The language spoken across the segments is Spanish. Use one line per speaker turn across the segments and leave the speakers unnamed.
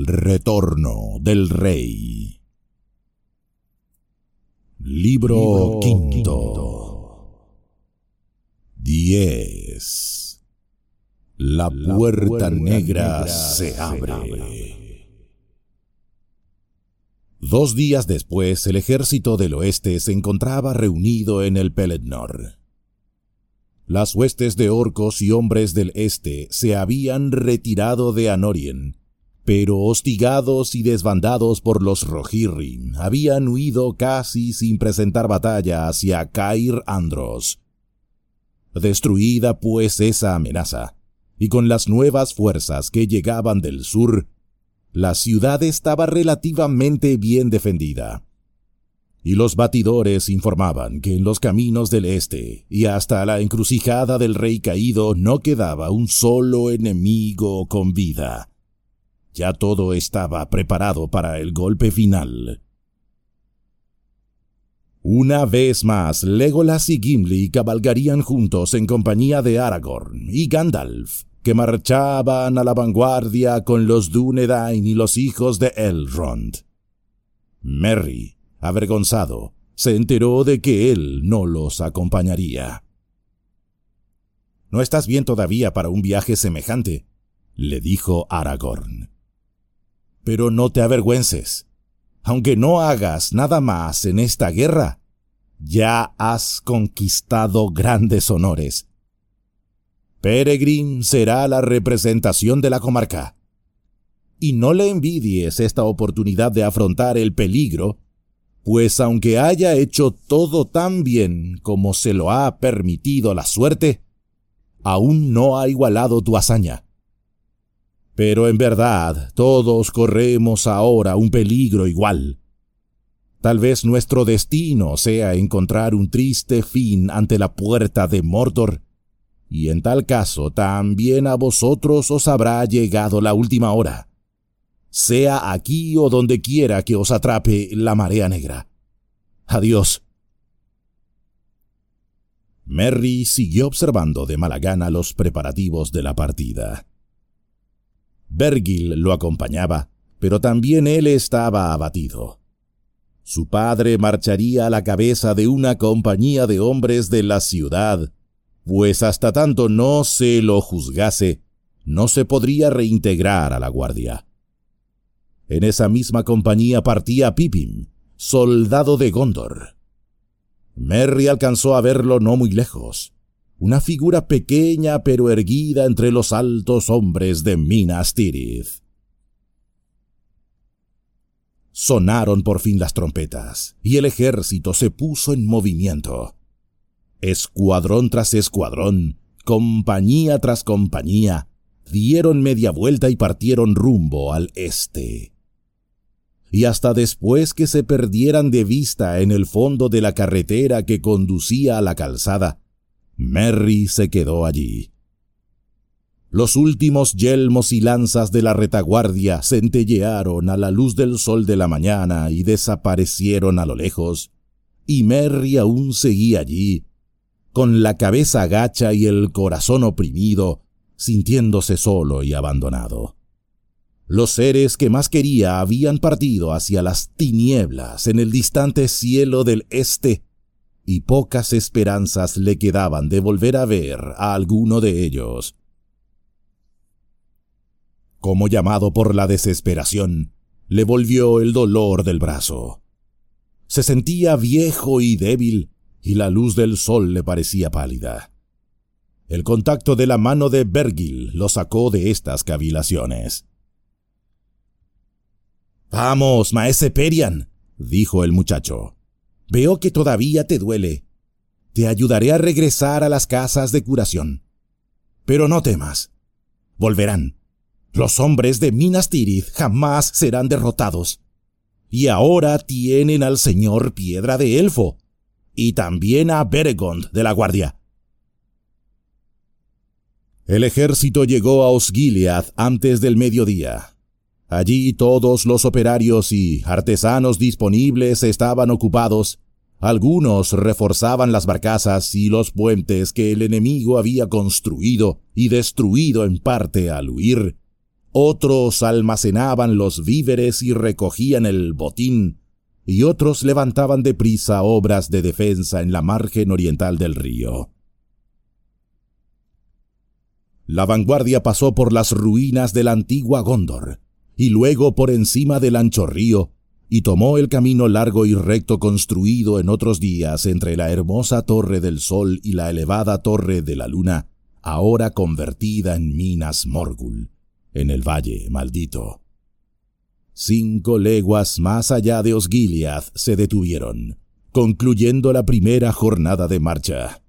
retorno del rey. Libro quinto. 10. La puerta negra se abre. 2 días después, el ejército del oeste se encontraba reunido en el Pelennor. Las huestes de orcos y hombres del este se habían retirado de Anórien, pero hostigados y desbandados por los Rohirrim, habían huido casi sin presentar batalla hacia Cair Andros. Destruida pues esa amenaza, y con las nuevas fuerzas que llegaban del sur, la ciudad estaba relativamente bien defendida. Y los batidores informaban que en los caminos del este y hasta la encrucijada del rey caído no quedaba un solo enemigo con vida. Ya todo estaba preparado para el golpe final. Una vez más, Legolas y Gimli cabalgarían juntos en compañía de Aragorn y Gandalf, que marchaban a la vanguardia con los Dúnedain y los hijos de Elrond. Merry, avergonzado, se enteró de que él no los acompañaría. «¿No estás bien todavía para un viaje semejante?», le dijo Aragorn. «Pero no te avergüences. Aunque no hagas nada más en esta guerra, ya has conquistado grandes honores. Peregrin será la representación de la comarca. Y no le envidies esta oportunidad de afrontar el peligro, pues aunque haya hecho todo tan bien como se lo ha permitido la suerte, aún no ha igualado tu hazaña. Pero en verdad, todos corremos ahora un peligro igual. Tal vez nuestro destino sea encontrar un triste fin ante la puerta de Mordor, y en tal caso también a vosotros os habrá llegado la última hora, sea aquí o donde quiera que os atrape la marea negra. Adiós». Merry siguió observando de mala gana los preparativos de la partida. Vergil lo acompañaba, pero también él estaba abatido. Su padre marcharía a la cabeza de una compañía de hombres de la ciudad, pues hasta tanto no se lo juzgase, no se podría reintegrar a la guardia. En esa misma compañía partía Pippin, soldado de Gondor. Merry alcanzó a verlo no muy lejos, una figura pequeña pero erguida entre los altos hombres de Minas Tirith. Sonaron por fin las trompetas, y el ejército se puso en movimiento. Escuadrón tras escuadrón, compañía tras compañía, dieron media vuelta y partieron rumbo al este. Y hasta después que se perdieran de vista en el fondo de la carretera que conducía a la calzada, Merry se quedó allí. Los últimos yelmos y lanzas de la retaguardia centellearon a la luz del sol de la mañana y desaparecieron a lo lejos, y Merry aún seguía allí, con la cabeza gacha y el corazón oprimido, sintiéndose solo y abandonado. Los seres que más quería habían partido hacia las tinieblas en el distante cielo del este, y pocas esperanzas le quedaban de volver a ver a alguno de ellos. Como llamado por la desesperación, le volvió el dolor del brazo. Se sentía viejo y débil, y la luz del sol le parecía pálida. El contacto de la mano de Vergil lo sacó de estas cavilaciones. «Vamos, maese Perian», dijo el muchacho. «Veo que todavía te duele. Te ayudaré a regresar a las casas de curación. Pero no temas. Volverán. Los hombres de Minas Tirith jamás serán derrotados. Y ahora tienen al señor Piedra de Elfo, y también a Beregond de la Guardia». El ejército llegó a Osgiliath antes del mediodía. Allí todos los operarios y artesanos disponibles estaban ocupados. Algunos reforzaban las barcazas y los puentes que el enemigo había construido y destruido en parte al huir. otros almacenaban los víveres y recogían el botín, y otros levantaban deprisa obras de defensa en la margen oriental del río. La vanguardia pasó por las ruinas de la antigua Gondor, y luego por encima del ancho río, y tomó el camino largo y recto construido en otros días entre la hermosa Torre del Sol y la elevada Torre de la Luna, ahora convertida en Minas Morgul, en el Valle Maldito. 5 leguas más allá de Osgiliath se detuvieron, concluyendo la primera jornada de marcha.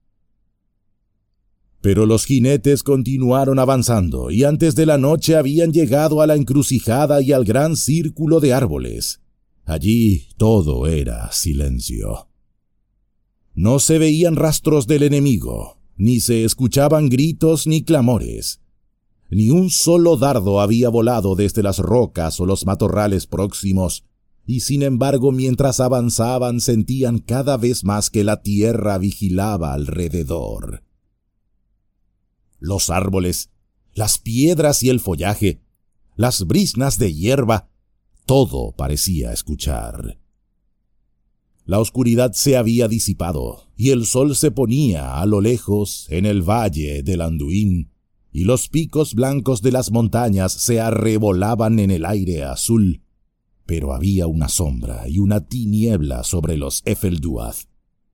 Pero los jinetes continuaron avanzando, y antes de la noche habían llegado a la encrucijada y al gran círculo de árboles. Allí todo era silencio. No se veían rastros del enemigo, ni se escuchaban gritos ni clamores. Ni un solo dardo había volado desde las rocas o los matorrales próximos, y sin embargo mientras avanzaban sentían cada vez más que la tierra vigilaba alrededor. Los árboles, las piedras y el follaje, las briznas de hierba, todo parecía escuchar. La oscuridad se había disipado, y el sol se ponía a lo lejos en el valle del Anduin, y los picos blancos de las montañas se arrebolaban en el aire azul, pero había una sombra y una tiniebla sobre los Efelduath.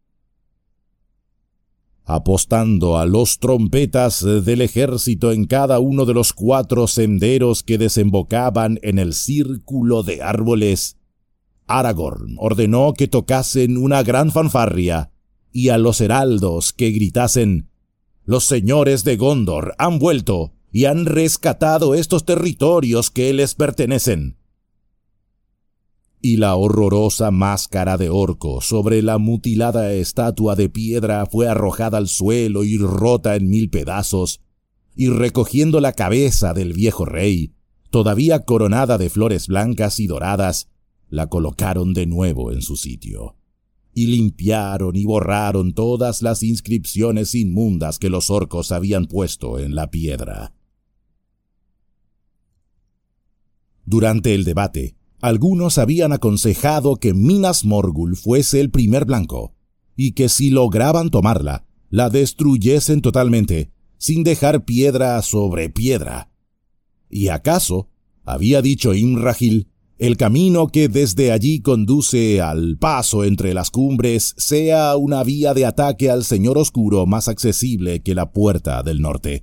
Apostando a los trompetas del ejército en cada uno de los 4 senderos que desembocaban en el círculo de árboles, Aragorn ordenó que tocasen una gran fanfarria, y a los heraldos que gritasen: «Los señores de Gondor han vuelto y han rescatado estos territorios que les pertenecen». Y la horrorosa máscara de orco sobre la mutilada estatua de piedra fue arrojada al suelo y rota en 1000 pedazos, y recogiendo la cabeza del viejo rey, todavía coronada de flores blancas y doradas, la colocaron de nuevo en su sitio, y limpiaron y borraron todas las inscripciones inmundas que los orcos habían puesto en la piedra. Durante el debate, algunos habían aconsejado que Minas Morgul fuese el primer blanco, y que si lograban tomarla, la destruyesen totalmente, sin dejar piedra sobre piedra. ¿Y acaso, había dicho Imrahil, el camino que desde allí conduce al paso entre las cumbres sea una vía de ataque al Señor Oscuro más accesible que la Puerta del Norte?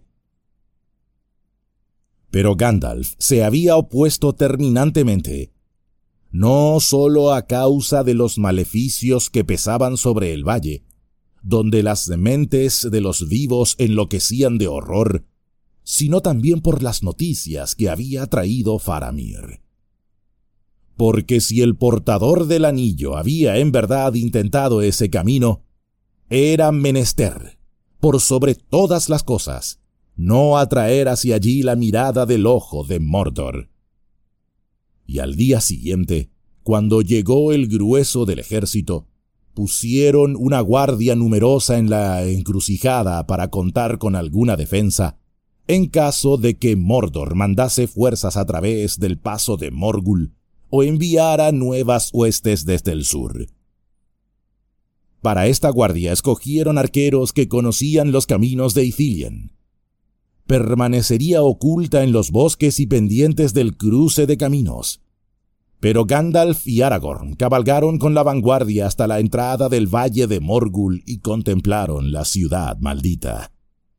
Pero Gandalf se había opuesto terminantemente, no sólo a causa de los maleficios que pesaban sobre el valle, donde las mentes de los vivos enloquecían de horror, sino también por las noticias que había traído Faramir. Porque si el portador del anillo había en verdad intentado ese camino, era menester, por sobre todas las cosas, no atraer hacia allí la mirada del ojo de Mordor. Y al día siguiente, cuando llegó el grueso del ejército, pusieron una guardia numerosa en la encrucijada para contar con alguna defensa, en caso de que Mordor mandase fuerzas a través del paso de Morgul o enviara nuevas huestes desde el sur. Para esta guardia escogieron arqueros que conocían los caminos de Ithilien. Permanecería oculta en los bosques y pendientes del cruce de caminos. Pero Gandalf y Aragorn cabalgaron con la vanguardia hasta la entrada del Valle de Morgul y contemplaron la ciudad maldita.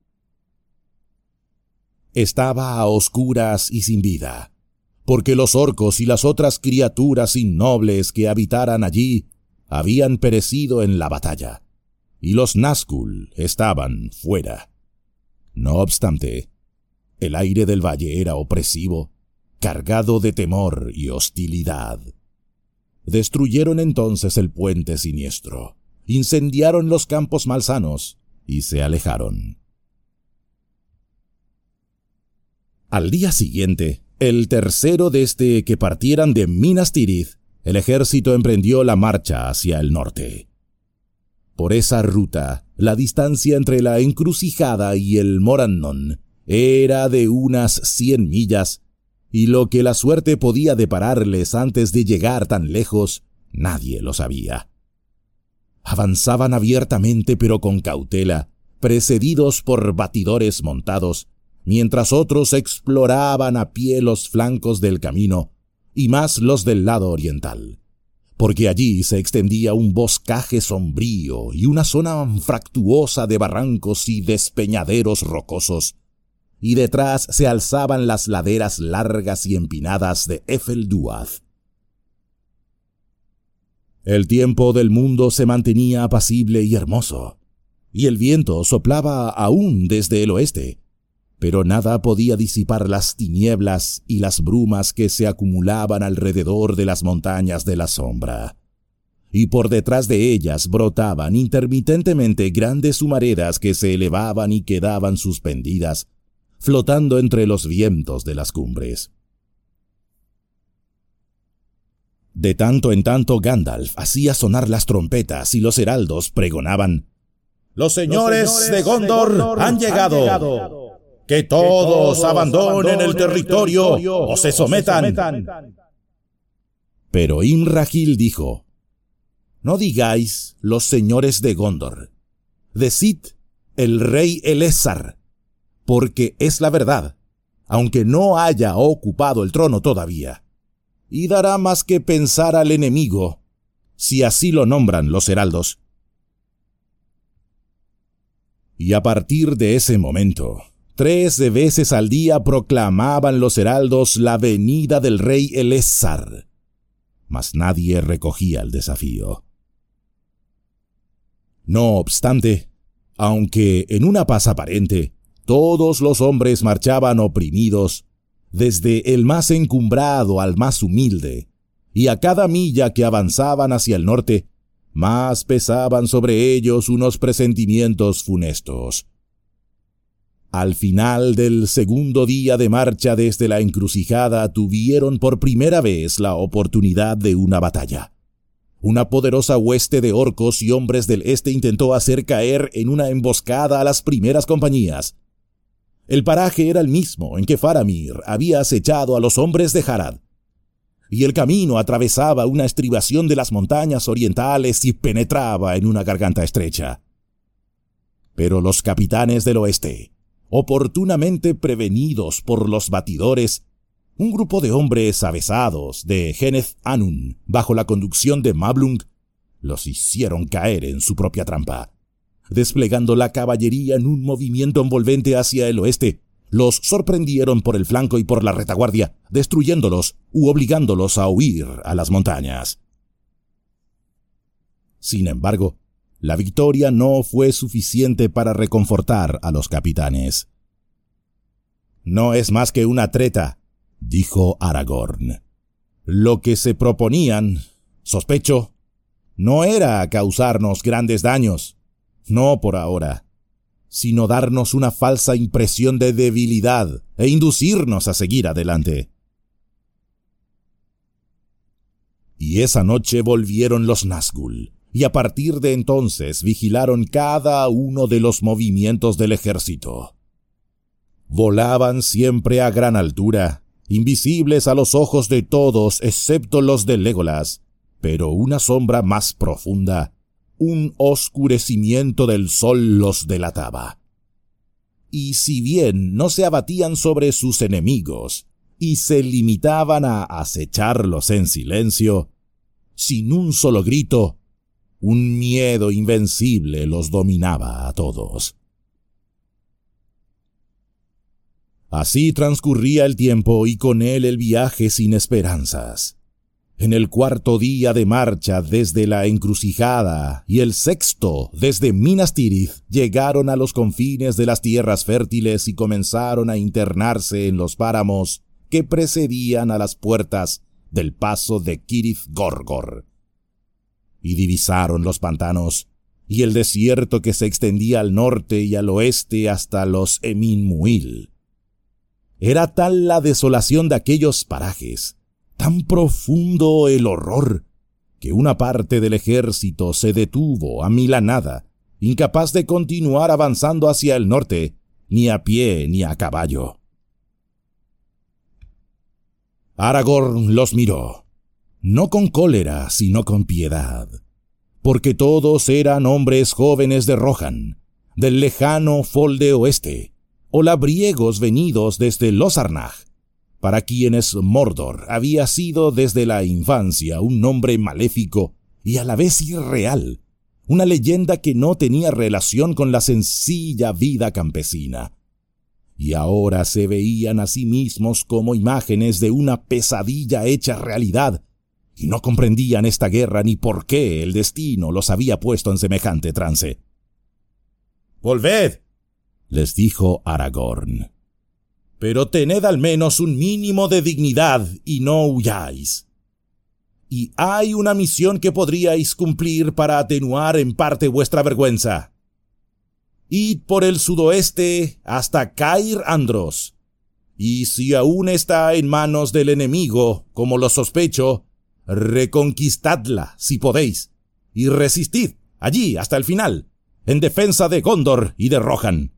Estaba a oscuras y sin vida, porque los orcos y las otras criaturas innobles que habitaran allí habían perecido en la batalla, y los Nazgûl estaban fuera. No obstante, el aire del valle era opresivo, cargado de temor y hostilidad. Destruyeron entonces el puente siniestro, incendiaron los campos malsanos y se alejaron. Al día siguiente, el tercero desde que partieran de Minas Tirith, el ejército emprendió la marcha hacia el norte. Por esa ruta, la distancia entre la encrucijada y el Morannon era de unas 100 millas, y lo que la suerte podía depararles antes de llegar tan lejos, nadie lo sabía. Avanzaban abiertamente pero con cautela, precedidos por batidores montados, mientras otros exploraban a pie los flancos del camino, y más los del lado oriental, porque allí se extendía un boscaje sombrío y una zona fractuosa de barrancos y despeñaderos rocosos, y detrás se alzaban las laderas largas y empinadas de Efelduad. El tiempo del mundo se mantenía apacible y hermoso, y el viento soplaba aún desde el oeste, pero nada podía disipar las tinieblas y las brumas que se acumulaban alrededor de las montañas de la sombra. Y por detrás de ellas brotaban intermitentemente grandes humaredas que se elevaban y quedaban suspendidas, flotando entre los vientos de las cumbres. De tanto en tanto Gandalf hacía sonar las trompetas y los heraldos pregonaban: «Los señores de Gondor han llegado. Que todos abandonen el territorio o se sometan». Pero Imrahil dijo: «No digáis los señores de Gondor, decid el rey Elessar, porque es la verdad, aunque no haya ocupado el trono todavía, y dará más que pensar al enemigo, si así lo nombran los heraldos». Y a partir de ese momento, 3 veces al día proclamaban los heraldos la venida del rey Elessar, mas nadie recogía el desafío. No obstante, aunque en una paz aparente, todos los hombres marchaban oprimidos, desde el más encumbrado al más humilde, y a cada milla que avanzaban hacia el norte, más pesaban sobre ellos unos presentimientos funestos. Al final del segundo día de marcha desde la encrucijada tuvieron por primera vez la oportunidad de una batalla. Una poderosa hueste de orcos y hombres del este intentó hacer caer en una emboscada a las primeras compañías. El paraje era el mismo en que Faramir había acechado a los hombres de Harad, y el camino atravesaba una estribación de las montañas orientales y penetraba en una garganta estrecha. Pero los capitanes del oeste, oportunamente prevenidos por los batidores, un grupo de hombres avesados de Geneth Anun, bajo la conducción de Mablung, los hicieron caer en su propia trampa. Desplegando la caballería en un movimiento envolvente hacia el oeste, los sorprendieron por el flanco y por la retaguardia, destruyéndolos u obligándolos a huir a las montañas. Sin embargo, la victoria no fue suficiente para reconfortar a los capitanes. «No es más que una treta», dijo Aragorn. «Lo que se proponían, sospecho, no era causarnos grandes daños, no por ahora, sino darnos una falsa impresión de debilidad e inducirnos a seguir adelante». Y esa noche volvieron los Nazgûl, y a partir de entonces vigilaron cada uno de los movimientos del ejército. Volaban siempre a gran altura, invisibles a los ojos de todos excepto los de Legolas, pero una sombra más profunda, un oscurecimiento del sol los delataba. Y si bien no se abatían sobre sus enemigos, y se limitaban a acecharlos en silencio, sin un solo grito, un miedo invencible los dominaba a todos. Así transcurría el tiempo y con él el viaje sin esperanzas. En el 4.º día de marcha desde la encrucijada y el 6.º desde Minas Tirith llegaron a los confines de las tierras fértiles y comenzaron a internarse en los páramos que precedían a las puertas del paso de Cirith Gorgor. Y divisaron los pantanos y el desierto que se extendía al norte y al oeste hasta los Emin Muil. Era tal la desolación de aquellos parajes, tan profundo el horror, que una parte del ejército se detuvo amilanada, incapaz de continuar avanzando hacia el norte, ni a pie ni a caballo. Aragorn los miró, no con cólera, sino con piedad, porque todos eran hombres jóvenes de Rohan, del lejano Folde Oeste, o labriegos venidos desde Losarnag, para quienes Mordor había sido desde la infancia un nombre maléfico y a la vez irreal, una leyenda que no tenía relación con la sencilla vida campesina. Y ahora se veían a sí mismos como imágenes de una pesadilla hecha realidad, y no comprendían esta guerra ni por qué el destino los había puesto en semejante trance. «Volved», les dijo Aragorn, «pero tened al menos un mínimo de dignidad y no huyáis. Y hay una misión que podríais cumplir para atenuar en parte vuestra vergüenza. Id por el sudoeste hasta Cair Andros, y si aún está en manos del enemigo, como lo sospecho, reconquistadla si podéis, y resistid allí hasta el final, en defensa de Gondor y de Rohan».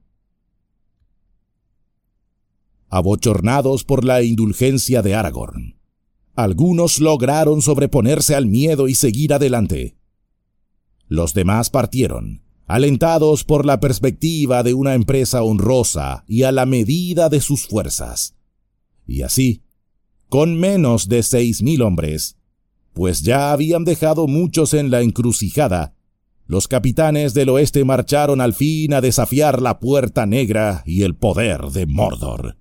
Abochornados por la indulgencia de Aragorn, algunos lograron sobreponerse al miedo y seguir adelante. Los demás partieron, alentados por la perspectiva de una empresa honrosa y a la medida de sus fuerzas. Y así, con menos de 6,000 hombres, pues ya habían dejado muchos en la encrucijada, los capitanes del oeste marcharon al fin a desafiar la Puerta Negra y el poder de Mordor.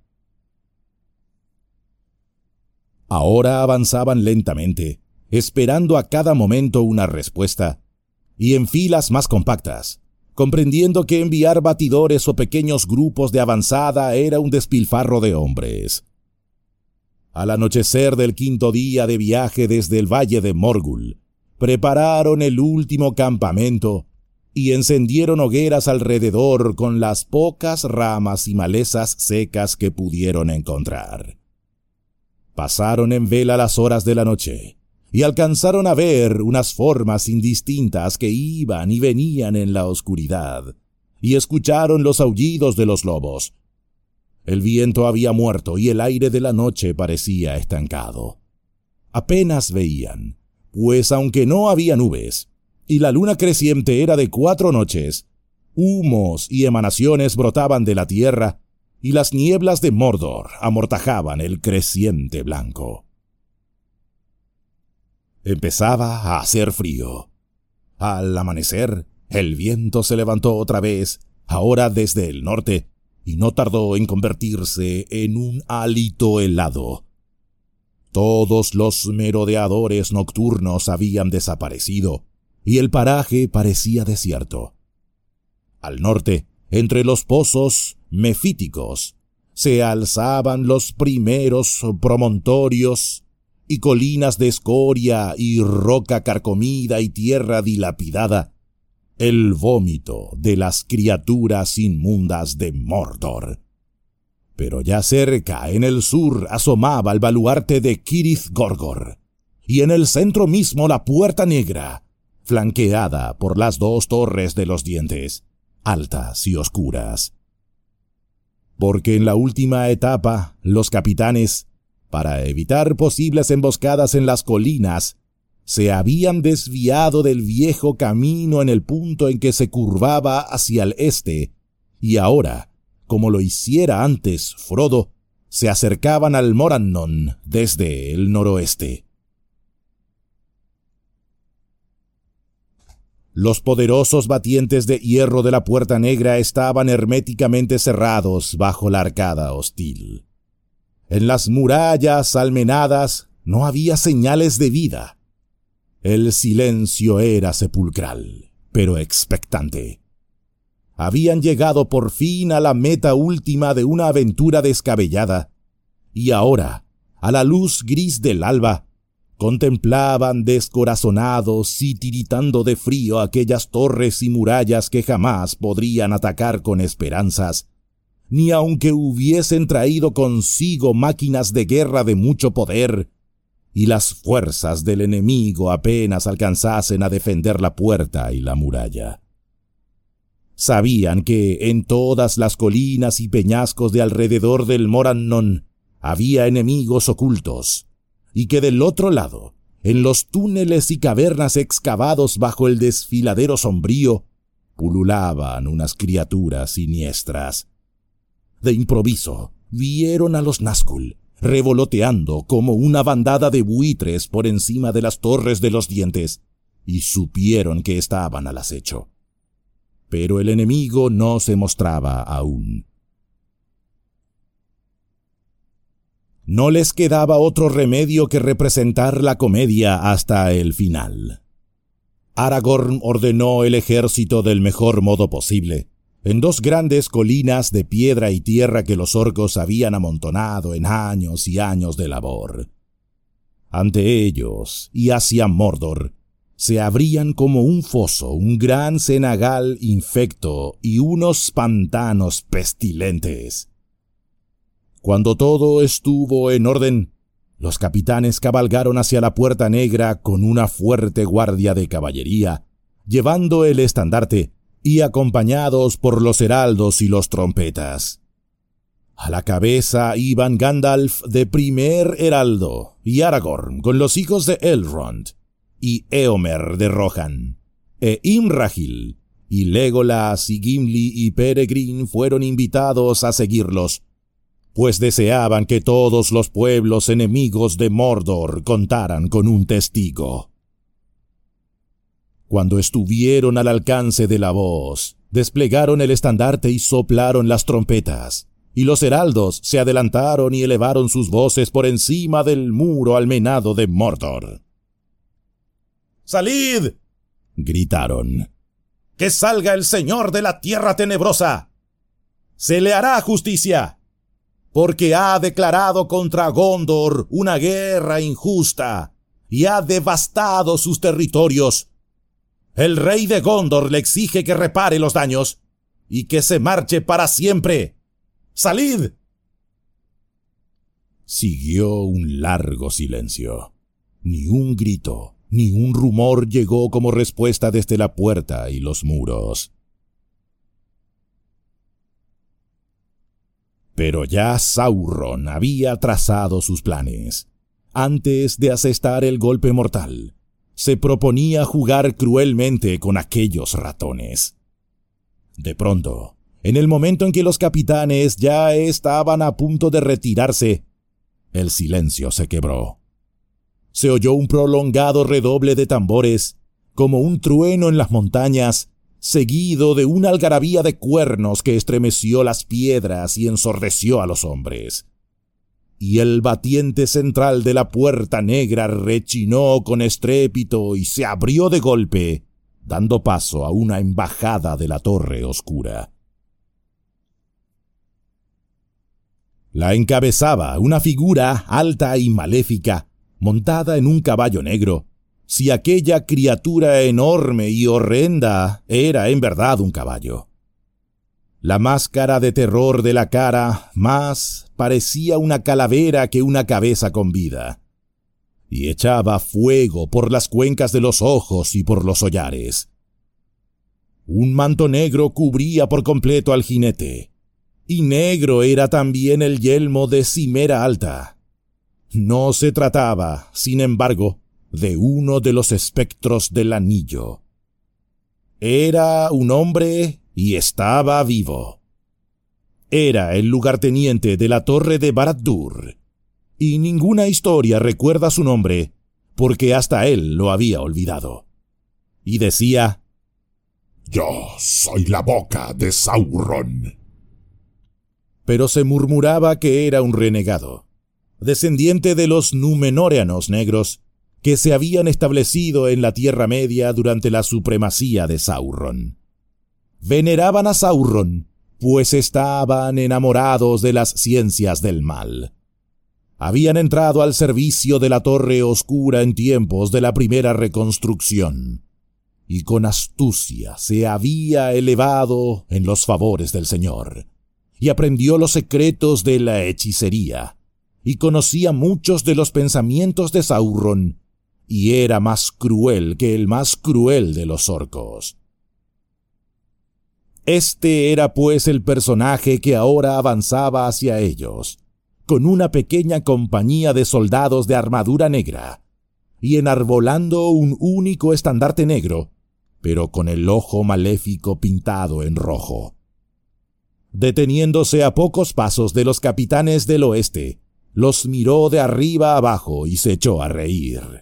Ahora avanzaban lentamente, esperando a cada momento una respuesta, y en filas más compactas, comprendiendo que enviar batidores o pequeños grupos de avanzada era un despilfarro de hombres. Al anochecer del 5º día de viaje desde el valle de Morgul, prepararon el último campamento y encendieron hogueras alrededor con las pocas ramas y malezas secas que pudieron encontrar. Pasaron en vela las horas de la noche y alcanzaron a ver unas formas indistintas que iban y venían en la oscuridad, y escucharon los aullidos de los lobos. El viento había muerto y el aire de la noche parecía estancado. Apenas veían, pues aunque no había nubes, y la luna creciente era de 4 noches, humos y emanaciones brotaban de la tierra, y las nieblas de Mordor amortajaban el creciente blanco. Empezaba a hacer frío. Al amanecer, el viento se levantó otra vez, ahora desde el norte, y no tardó en convertirse en un hálito helado. Todos los merodeadores nocturnos habían desaparecido, y el paraje parecía desierto. Al norte, entre los pozos mefíticos, se alzaban los primeros promontorios y colinas de escoria y roca carcomida y tierra dilapidada, el vómito de las criaturas inmundas de Mordor. Pero ya cerca, en el sur, asomaba el baluarte de Cirith Gorgor, y en el centro mismo la Puerta Negra, flanqueada por las 2 torres de los dientes, altas y oscuras. Porque en la última etapa, los capitanes, para evitar posibles emboscadas en las colinas, se habían desviado del viejo camino en el punto en que se curvaba hacia el este, y ahora, como lo hiciera antes Frodo, se acercaban al Morannon desde el noroeste. Los poderosos batientes de hierro de la Puerta Negra estaban herméticamente cerrados bajo la arcada hostil. En las murallas almenadas no había señales de vida. El silencio era sepulcral, pero expectante. Habían llegado por fin a la meta última de una aventura descabellada, y ahora, a la luz gris del alba, contemplaban descorazonados y tiritando de frío aquellas torres y murallas que jamás podrían atacar con esperanzas, ni aunque hubiesen traído consigo máquinas de guerra de mucho poder, y las fuerzas del enemigo apenas alcanzasen a defender la puerta y la muralla. Sabían que en todas las colinas y peñascos de alrededor del Morannon había enemigos ocultos, y que del otro lado, en los túneles y cavernas excavados bajo el desfiladero sombrío, pululaban unas criaturas siniestras. De improviso, vieron a los Nazgûl, revoloteando como una bandada de buitres por encima de las torres de los dientes, y supieron que estaban al acecho. Pero el enemigo no se mostraba aún. No les quedaba otro remedio que representar la comedia hasta el final. Aragorn ordenó el ejército del mejor modo posible, en dos grandes colinas de piedra y tierra que los orcos habían amontonado en años y años de labor. Ante ellos, y hacia Mordor, se abrían como un foso un gran cenagal infecto y unos pantanos pestilentes. Cuando todo estuvo en orden, los capitanes cabalgaron hacia la Puerta Negra con una fuerte guardia de caballería, llevando el estandarte y acompañados por los heraldos y los trompetas. A la cabeza iban Gandalf de primer heraldo y Aragorn con los hijos de Elrond, y Éomer de Rohan, Imrahil, y Legolas y Gimli y Peregrin fueron invitados a seguirlos, pues deseaban que todos los pueblos enemigos de Mordor contaran con un testigo. Cuando estuvieron al alcance de la voz, desplegaron el estandarte y soplaron las trompetas, y los heraldos se adelantaron y elevaron sus voces por encima del muro almenado de Mordor. ¡Salid!, gritaron. ¡Que salga el Señor de la Tierra Tenebrosa! ¡Se le hará justicia! Porque ha declarado contra Gondor una guerra injusta y ha devastado sus territorios. El rey de Gondor le exige que repare los daños y que se marche para siempre. ¡Salid! Siguió un largo silencio. Ni un grito, ni un rumor llegó como respuesta desde la puerta y los muros. Pero ya Sauron había trazado sus planes. Antes de asestar el golpe mortal, se proponía jugar cruelmente con aquellos ratones. De pronto, en el momento en que los capitanes ya estaban a punto de retirarse, el silencio se quebró. Se oyó un prolongado redoble de tambores, como un trueno en las montañas, seguido de una algarabía de cuernos que estremeció las piedras y ensordeció a los hombres. Y el batiente central de la Puerta Negra rechinó con estrépito y se abrió de golpe, dando paso a una embajada de la Torre Oscura. La encabezaba una figura alta y maléfica, montada en un caballo negro, si aquella criatura enorme y horrenda era en verdad un caballo. La máscara de terror de la cara más parecía una calavera que una cabeza con vida, y echaba fuego por las cuencas de los ojos y por los hollares. Un manto negro cubría por completo al jinete, y negro era también el yelmo de cimera alta. No se trataba, sin embargo, de uno de los espectros del anillo. Era un hombre y estaba vivo. Era el lugarteniente de la Torre de Barad-dûr, y ninguna historia recuerda su nombre, porque hasta él lo había olvidado. Y decía:
«Yo soy la boca de Sauron».
Pero se murmuraba que era un renegado, descendiente de los Númenóreanos negros, que se habían establecido en la Tierra Media durante la supremacía de Sauron. Veneraban a Sauron, pues estaban enamorados de las ciencias del mal. Habían entrado al servicio de la Torre Oscura en tiempos de la primera reconstrucción, y con astucia se había elevado en los favores del Señor, y aprendió los secretos de la hechicería, y conocía muchos de los pensamientos de Sauron, y era más cruel que el más cruel de los orcos. Este era pues el personaje que ahora avanzaba hacia ellos, con una pequeña compañía de soldados de armadura negra, y enarbolando un único estandarte negro, pero con el ojo maléfico pintado en rojo. Deteniéndose a pocos pasos de los capitanes del oeste, los miró de arriba abajo y se echó a reír.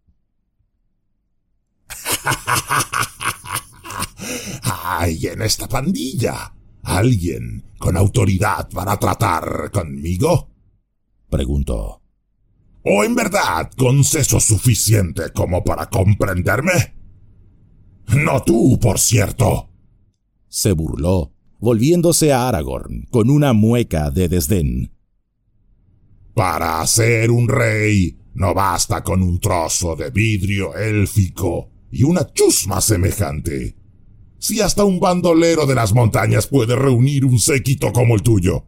¿Hay en esta pandilla alguien con autoridad para tratar conmigo?,
preguntó.
¿O en verdad con seso suficiente como para comprenderme? No tú, por cierto,
se burló, volviéndose a Aragorn con una mueca de desdén.
Para ser un rey no basta con un trozo de vidrio élfico y una chusma semejante. Si hasta un bandolero de las montañas puede reunir un séquito como el tuyo.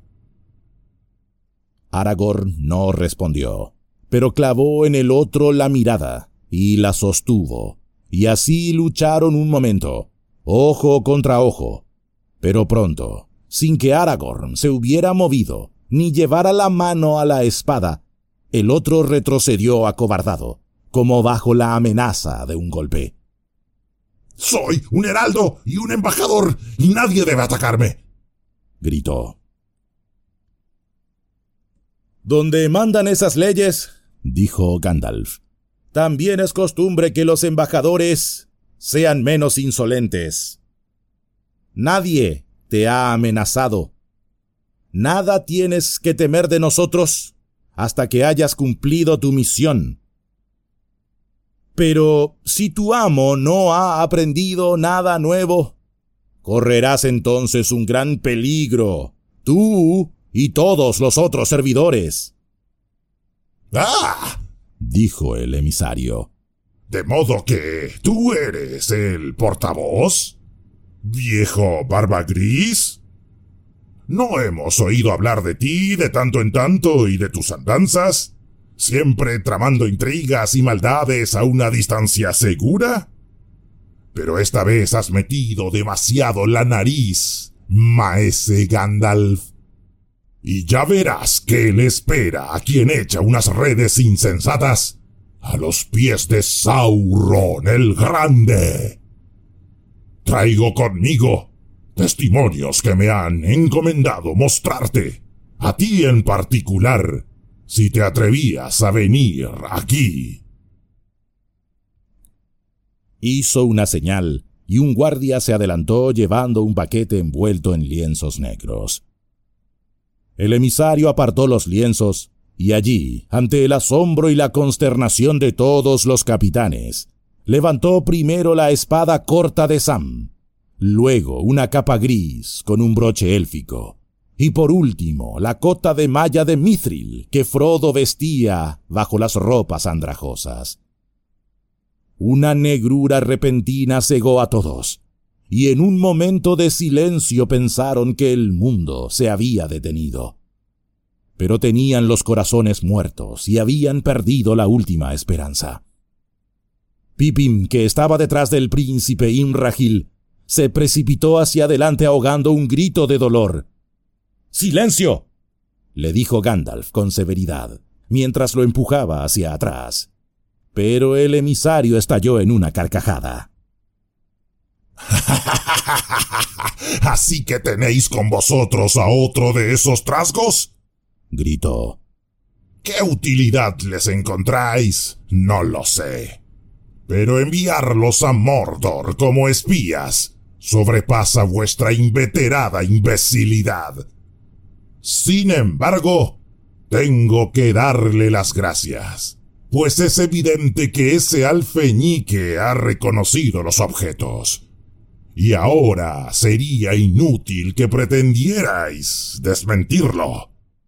Aragorn no respondió, pero clavó en el otro la mirada y la sostuvo, y así lucharon un momento, ojo contra ojo. Pero pronto, sin que Aragorn se hubiera movido ni llevara la mano a la espada, el otro retrocedió acobardado, como bajo la amenaza de un golpe.
«Soy un heraldo y un embajador, y nadie debe atacarme»,
gritó. «Donde mandan esas leyes», dijo Gandalf, «también es costumbre que los embajadores sean menos insolentes. Nadie te ha amenazado. Nada tienes que temer de nosotros hasta que hayas cumplido tu misión. Pero si tu amo no ha aprendido nada nuevo, correrás entonces un gran peligro, tú y todos los otros servidores».
«¡Ah!»,
dijo el emisario.
«¿De modo que tú eres el portavoz, viejo barba gris? ¿No hemos oído hablar de ti de tanto en tanto y de tus andanzas, siempre tramando intrigas y maldades a una distancia segura? Pero esta vez has metido demasiado la nariz, maese Gandalf. Y ya verás qué le espera a quien echa unas redes insensatas a los pies de Sauron el Grande. Traigo conmigo testimonios que me han encomendado mostrarte, a ti en particular, si te atrevías a venir aquí».
Hizo una señal y un guardia se adelantó llevando un paquete envuelto en lienzos negros. El emisario apartó los lienzos y allí, ante el asombro y la consternación de todos los capitanes, levantó primero la espada corta de Sam, luego una capa gris con un broche élfico, y por último la cota de malla de Mithril que Frodo vestía bajo las ropas andrajosas. Una negrura repentina cegó a todos, y en un momento de silencio pensaron que el mundo se había detenido. Pero tenían los corazones muertos y habían perdido la última esperanza. Pippin, que estaba detrás del príncipe Imrahil, se precipitó hacia adelante ahogando un grito de dolor. «¡Silencio!», le dijo Gandalf con severidad, mientras lo empujaba hacia atrás. Pero el emisario estalló en una carcajada.
«¿Así que tenéis con vosotros a otro de esos trasgos?», gritó. «¿Qué utilidad les encontráis? No lo sé. Pero enviarlos a Mordor como espías sobrepasa vuestra inveterada imbecilidad. Sin embargo, tengo que darle las gracias, pues es evidente que ese alfeñique ha reconocido los objetos. Y ahora sería inútil que pretendierais desmentirlo».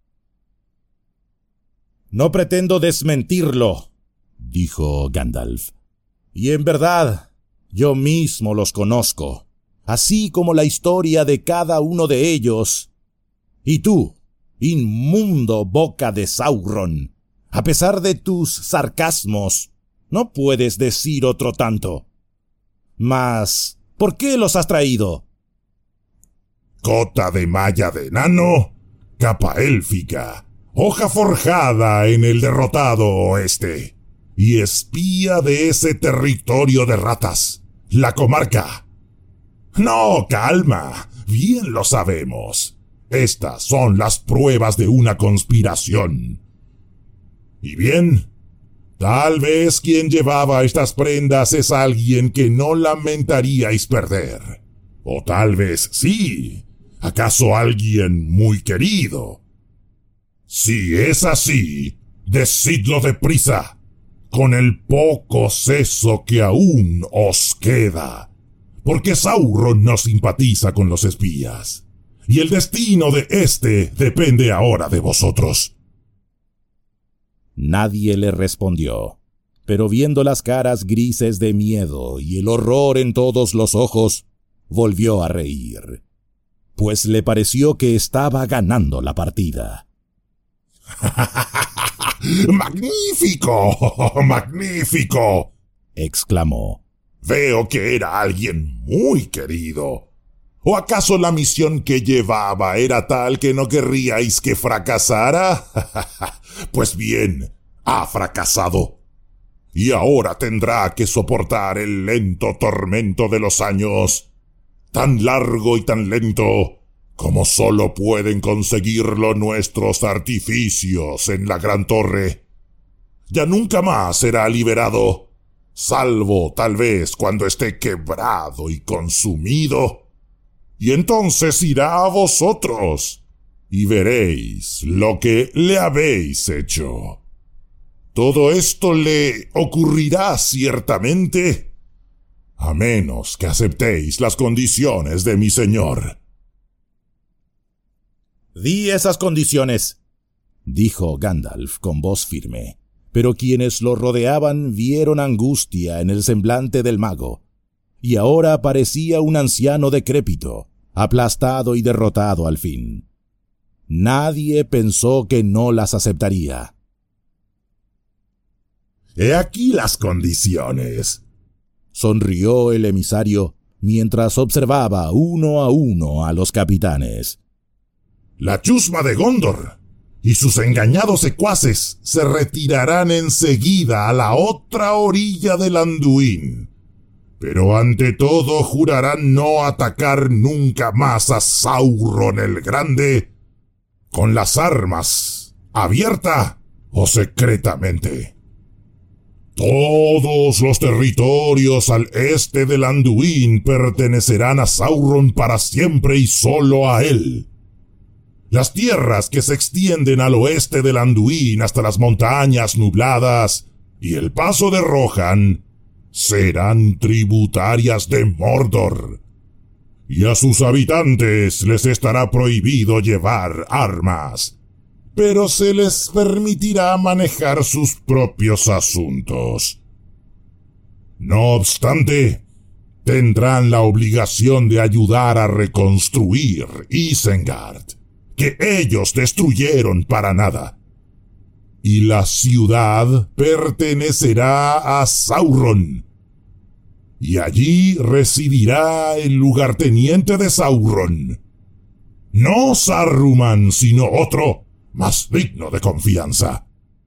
«No pretendo desmentirlo», dijo Gandalf. «Y en verdad, yo mismo los conozco, así como la historia de cada uno de ellos. Y tú, inmundo boca de Sauron, a pesar de tus sarcasmos, no puedes decir otro tanto. Mas, ¿por qué los has traído?».
«Cota de malla de enano, capa élfica, hoja forjada en el derrotado oeste, y espía de ese territorio de ratas, la comarca. No, calma, bien lo sabemos. Estas son las pruebas de una conspiración. Y bien, tal vez quien llevaba estas prendas es alguien que no lamentaríais perder. O tal vez sí, acaso alguien muy querido. Si es así, decidlo deprisa, con el poco seso que aún os queda, porque Sauron no simpatiza con los espías, y el destino de éste depende ahora de vosotros.
Nadie le respondió, pero viendo las caras grises de miedo y el horror en todos los ojos, volvió a reír, pues le pareció que estaba ganando la partida.
¡Magnífico! ¡Magnífico!,
exclamó.
Veo que era alguien muy querido. ¿O acaso la misión que llevaba era tal que no querríais que fracasara? Pues bien, ha fracasado. Y ahora tendrá que soportar el lento tormento de los años, tan largo y tan lento como solo pueden conseguirlo nuestros artificios en la Gran Torre. Ya nunca más será liberado, salvo tal vez cuando esté quebrado y consumido. Y entonces irá a vosotros, y veréis lo que le habéis hecho. Todo esto le ocurrirá ciertamente, a menos que aceptéis las condiciones de mi señor.
«Di esas condiciones», dijo Gandalf con voz firme, pero quienes lo rodeaban vieron angustia en el semblante del mago, y ahora parecía un anciano decrépito, aplastado y derrotado al fin. Nadie pensó que no las aceptaría.
«He aquí las condiciones»,
sonrió el emisario mientras observaba uno a los capitanes.
«La chusma de Gondor y sus engañados secuaces se retirarán enseguida a la otra orilla del Anduin. Pero ante todo jurarán no atacar nunca más a Sauron el Grande, con las armas, abierta o secretamente. Todos los territorios al este del Anduin pertenecerán a Sauron para siempre y solo a él. Las tierras que se extienden al oeste del Anduin hasta las montañas nubladas y el paso de Rohan serán tributarias de Mordor, y a sus habitantes les estará prohibido llevar armas, pero se les permitirá manejar sus propios asuntos. No obstante, tendrán la obligación de ayudar a reconstruir Isengard, que ellos destruyeron para nada. Y la ciudad pertenecerá a Sauron. Y allí residirá el lugarteniente de Sauron. No Saruman, sino otro, más digno de confianza.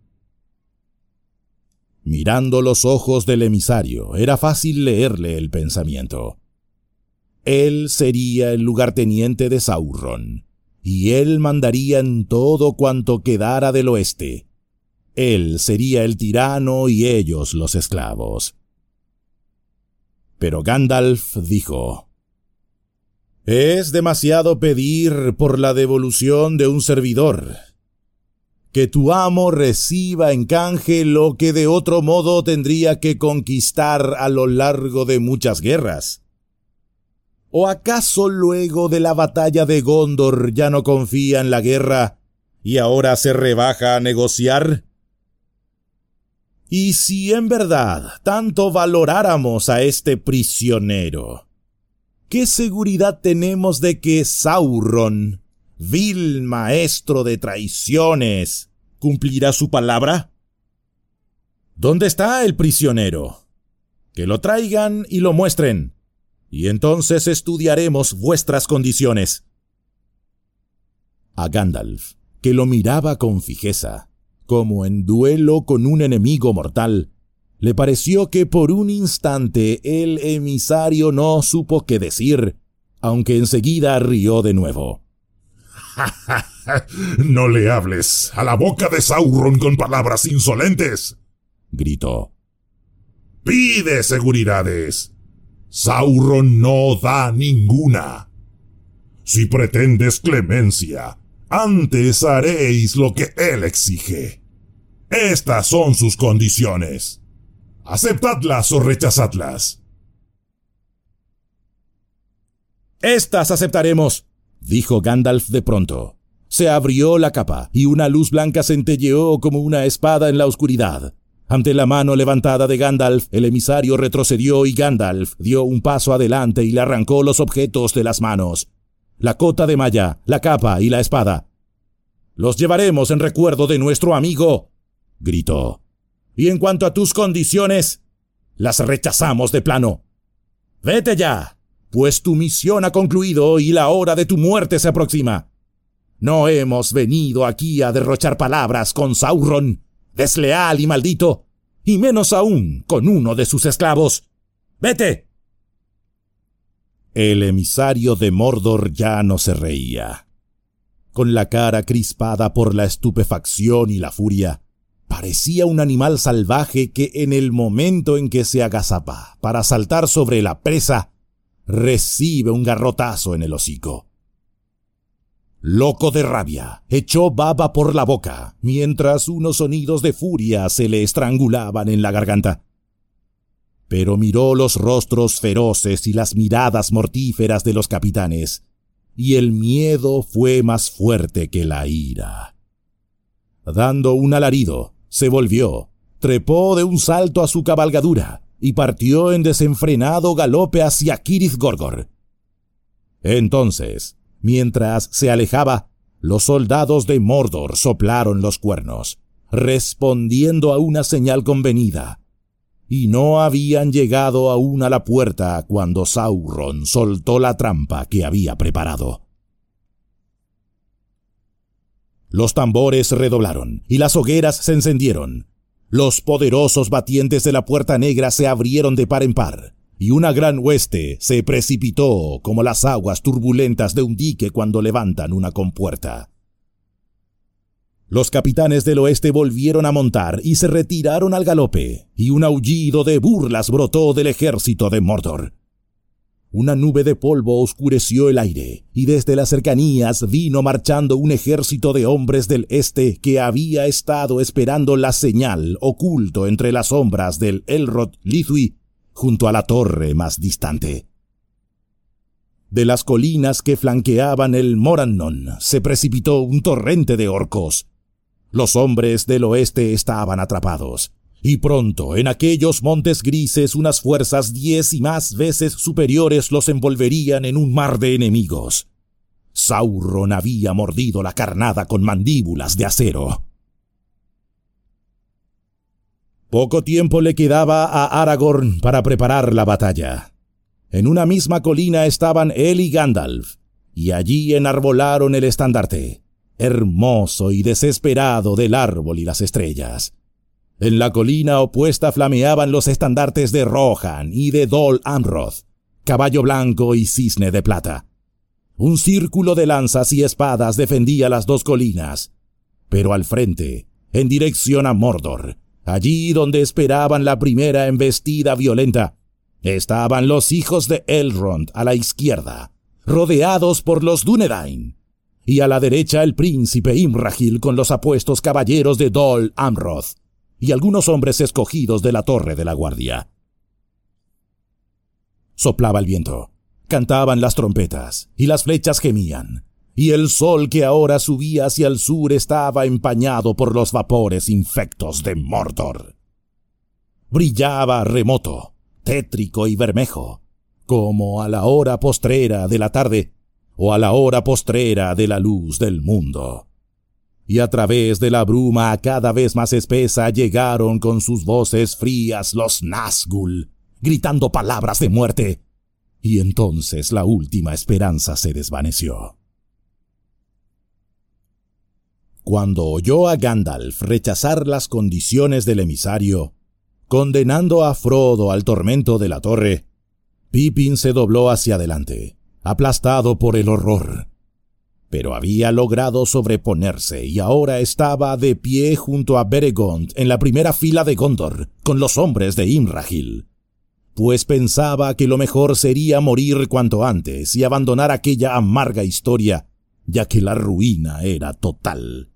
Mirando los ojos del emisario, era fácil leerle el pensamiento. Él sería el lugarteniente de Sauron, y él mandaría en todo cuanto quedara del oeste. Él sería el tirano y ellos los esclavos. Pero Gandalf dijo: «Es demasiado pedir por la devolución de un servidor. Que tu amo reciba en canje lo que de otro modo tendría que conquistar a lo largo de muchas guerras. ¿O acaso luego de la batalla de Gondor ya no confía en la guerra y ahora se rebaja a negociar? Y si en verdad tanto valoráramos a este prisionero, ¿qué seguridad tenemos de que Sauron, vil maestro de traiciones, cumplirá su palabra? ¿Dónde está el prisionero? Que lo traigan y lo muestren, y entonces estudiaremos vuestras condiciones». A Gandalf, que lo miraba con fijeza, como en duelo con un enemigo mortal, le pareció que por un instante el emisario no supo qué decir, aunque enseguida rió de nuevo.
«No le hables a la boca de Sauron con palabras insolentes»,
gritó.
«Pide seguridades. Sauron no da ninguna. Si pretendes clemencia, antes haréis lo que él exige. Estas son sus condiciones. Aceptadlas o rechazadlas».
«Estas aceptaremos», dijo Gandalf de pronto. Se abrió la capa y una luz blanca centelleó como una espada en la oscuridad. Ante la mano levantada de Gandalf, el emisario retrocedió y Gandalf dio un paso adelante y le arrancó los objetos de las manos: la cota de malla, la capa y la espada. «Los llevaremos en recuerdo de nuestro amigo», gritó. «Y en cuanto a tus condiciones, las rechazamos de plano. Vete ya, pues tu misión ha concluido y la hora de tu muerte se aproxima. No hemos venido aquí a derrochar palabras con Sauron, desleal y maldito, y menos aún con uno de sus esclavos. ¡Vete!». El emisario de Mordor ya no se reía. Con la cara crispada por la estupefacción y la furia, parecía un animal salvaje que en el momento en que se agazapa para saltar sobre la presa, recibe un garrotazo en el hocico. Loco de rabia, echó baba por la boca, mientras unos sonidos de furia se le estrangulaban en la garganta. Pero miró los rostros feroces y las miradas mortíferas de los capitanes, y el miedo fue más fuerte que la ira. Dando un alarido, se volvió, trepó de un salto a su cabalgadura y partió en desenfrenado galope hacia Cirith Gorgor. Entonces, mientras se alejaba, los soldados de Mordor soplaron los cuernos, respondiendo a una señal convenida, y no habían llegado aún a la puerta cuando Sauron soltó la trampa que había preparado. Los tambores redoblaron y las hogueras se encendieron. Los poderosos batientes de la Puerta Negra se abrieron de par en par, y una gran hueste se precipitó como las aguas turbulentas de un dique cuando levantan una compuerta. Los capitanes del oeste volvieron a montar y se retiraron al galope, y un aullido de burlas brotó del ejército de Mordor. Una nube de polvo oscureció el aire, y desde las cercanías vino marchando un ejército de hombres del este que había estado esperando la señal oculto entre las sombras del Elrond Lithwi junto a la torre más distante. De las colinas que flanqueaban el Morannon se precipitó un torrente de orcos. Los hombres del oeste estaban atrapados, y pronto en aquellos montes grises unas fuerzas 10 y más veces superiores los envolverían en un mar de enemigos. Sauron había mordido la carnada con mandíbulas de acero. Poco tiempo le quedaba a Aragorn para preparar la batalla. En una misma colina estaban él y Gandalf, y allí enarbolaron el estandarte, hermoso y desesperado del árbol y las estrellas. En la colina opuesta flameaban los estandartes de Rohan y de Dol Amroth, caballo blanco y cisne de plata. Un círculo de lanzas y espadas defendía las dos colinas, pero al frente, en dirección a Mordor, allí donde esperaban la primera embestida violenta, estaban los hijos de Elrond a la izquierda, rodeados por los Dúnedain, y a la derecha el príncipe Imrahil con los apuestos caballeros de Dol Amroth y algunos hombres escogidos de la torre de la guardia. Soplaba el viento, cantaban las trompetas y las flechas gemían, y el sol que ahora subía hacia el sur estaba empañado por los vapores infectos de Mordor. Brillaba remoto, tétrico y bermejo, como a la hora postrera de la tarde o a la hora postrera de la luz del mundo. Y a través de la bruma cada vez más espesa llegaron con sus voces frías los Nazgûl, gritando palabras de muerte, y entonces la última esperanza se desvaneció. Cuando oyó a Gandalf rechazar las condiciones del emisario, condenando a Frodo al tormento de la torre, Pippin se dobló hacia adelante, aplastado por el horror. Pero había logrado sobreponerse y ahora estaba de pie junto a Beregond en la primera fila de Gondor, con los hombres de Imrahil, pues pensaba que lo mejor sería morir cuanto antes y abandonar aquella amarga historia, ya que la ruina era total.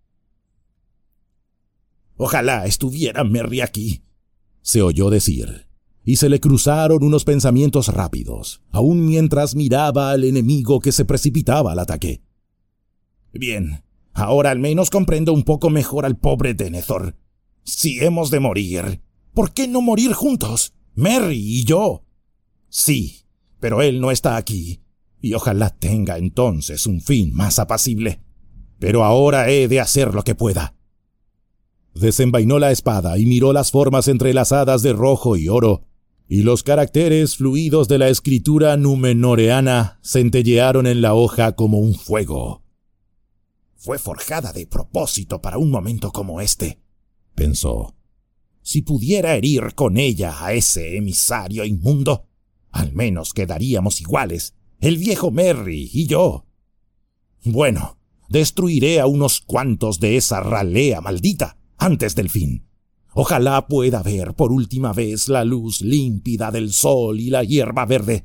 «Ojalá estuviera Merry aquí», se oyó decir, y se le cruzaron unos pensamientos rápidos, aun mientras miraba al enemigo que se precipitaba al ataque. «Bien, ahora al menos comprendo un poco mejor al pobre Denethor. Si hemos de morir, ¿por qué no morir juntos, Merry y yo? Sí, pero él no está aquí, y ojalá tenga entonces un fin más apacible. Pero ahora he de hacer lo que pueda». Desenvainó la espada y miró las formas entrelazadas de rojo y oro, y los caracteres fluidos de la escritura númenoreana centellearon en la hoja como un fuego. «Fue forjada de propósito para un momento como este», pensó. «Si pudiera herir con ella a ese emisario inmundo, al menos quedaríamos iguales, el viejo Merry y yo. Bueno, destruiré a unos cuantos de esa ralea maldita antes del fin. Ojalá pueda ver por última vez la luz límpida del sol y la hierba verde».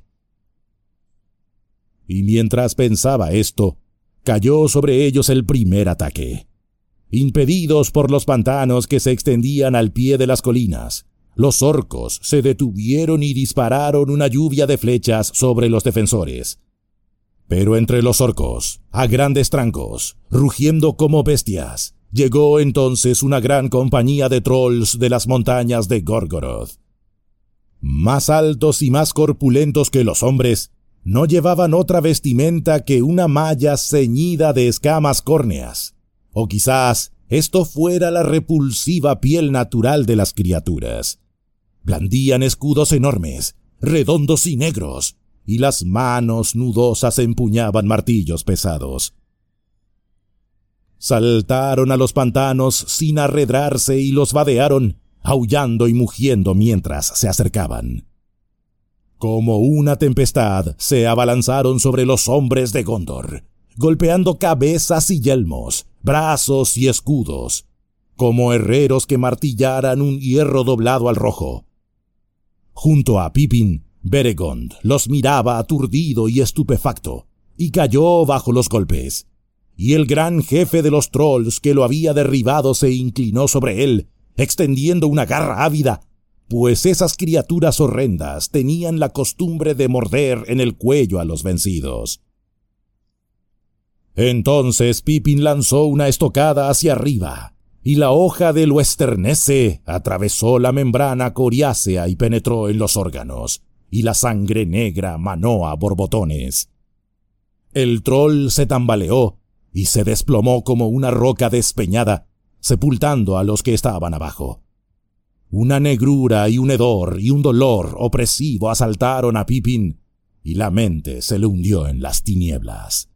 Y mientras pensaba esto, cayó sobre ellos el primer ataque. Impedidos por los pantanos que se extendían al pie de las colinas, los orcos se detuvieron y dispararon una lluvia de flechas sobre los defensores. Pero entre los orcos, a grandes trancos, rugiendo como bestias, llegó entonces una gran compañía de trolls de las montañas de Gorgoroth. Más altos y más corpulentos que los hombres, no llevaban otra vestimenta que una malla ceñida de escamas córneas, o quizás esto fuera la repulsiva piel natural de las criaturas. Blandían escudos enormes, redondos y negros, y las manos nudosas empuñaban martillos pesados. Saltaron a los pantanos sin arredrarse y los vadearon, aullando y mugiendo mientras se acercaban. Como una tempestad se abalanzaron sobre los hombres de Gondor, golpeando cabezas y yelmos, brazos y escudos, como herreros que martillaran un hierro doblado al rojo. Junto a Pippin, Beregond los miraba aturdido y estupefacto, y cayó bajo los golpes. Y el gran jefe de los trolls que lo había derribado se inclinó sobre él, extendiendo una garra ávida, pues esas criaturas horrendas tenían la costumbre de morder en el cuello a los vencidos. Entonces Pippin lanzó una estocada hacia arriba, y la hoja del Westernesse atravesó la membrana coriácea y penetró en los órganos, y la sangre negra manó a borbotones. El troll se tambaleó, y se desplomó como una roca despeñada, sepultando a los que estaban abajo. Una negrura y un hedor y un dolor opresivo asaltaron a Pippin, y la mente se le hundió en las tinieblas.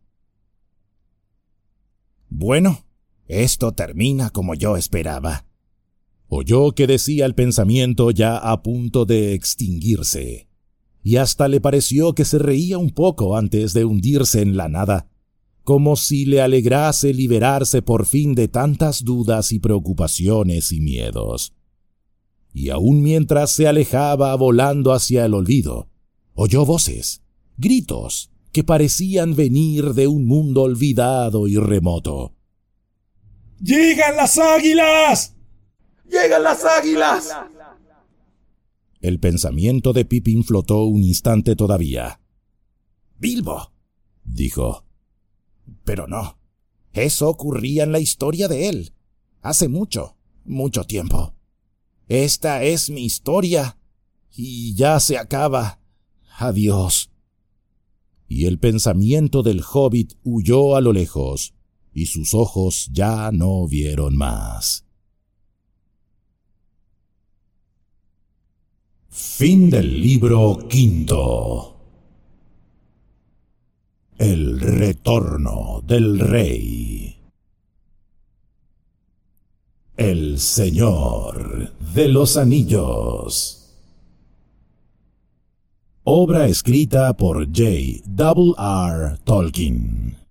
«Bueno, esto termina como yo esperaba», oyó que decía el pensamiento ya a punto de extinguirse, y hasta le pareció que se reía un poco antes de hundirse en la nada, como si le alegrase liberarse por fin de tantas dudas y preocupaciones y miedos. Y aun mientras se alejaba volando hacia el olvido, oyó voces, gritos, que parecían venir de un mundo olvidado y remoto.
¡Llegan las águilas!
¡Llegan las águilas!
El pensamiento de Pippin flotó un instante todavía. «Bilbo», dijo. Pero no, eso ocurría en la historia de él, hace mucho, mucho tiempo. Esta es mi historia, y ya se acaba. Adiós. Y el pensamiento del hobbit huyó a lo lejos, y sus ojos ya no vieron más. Fin del libro quinto. El retorno del rey. El Señor de los Anillos. Obra escrita por J.R.R. Tolkien.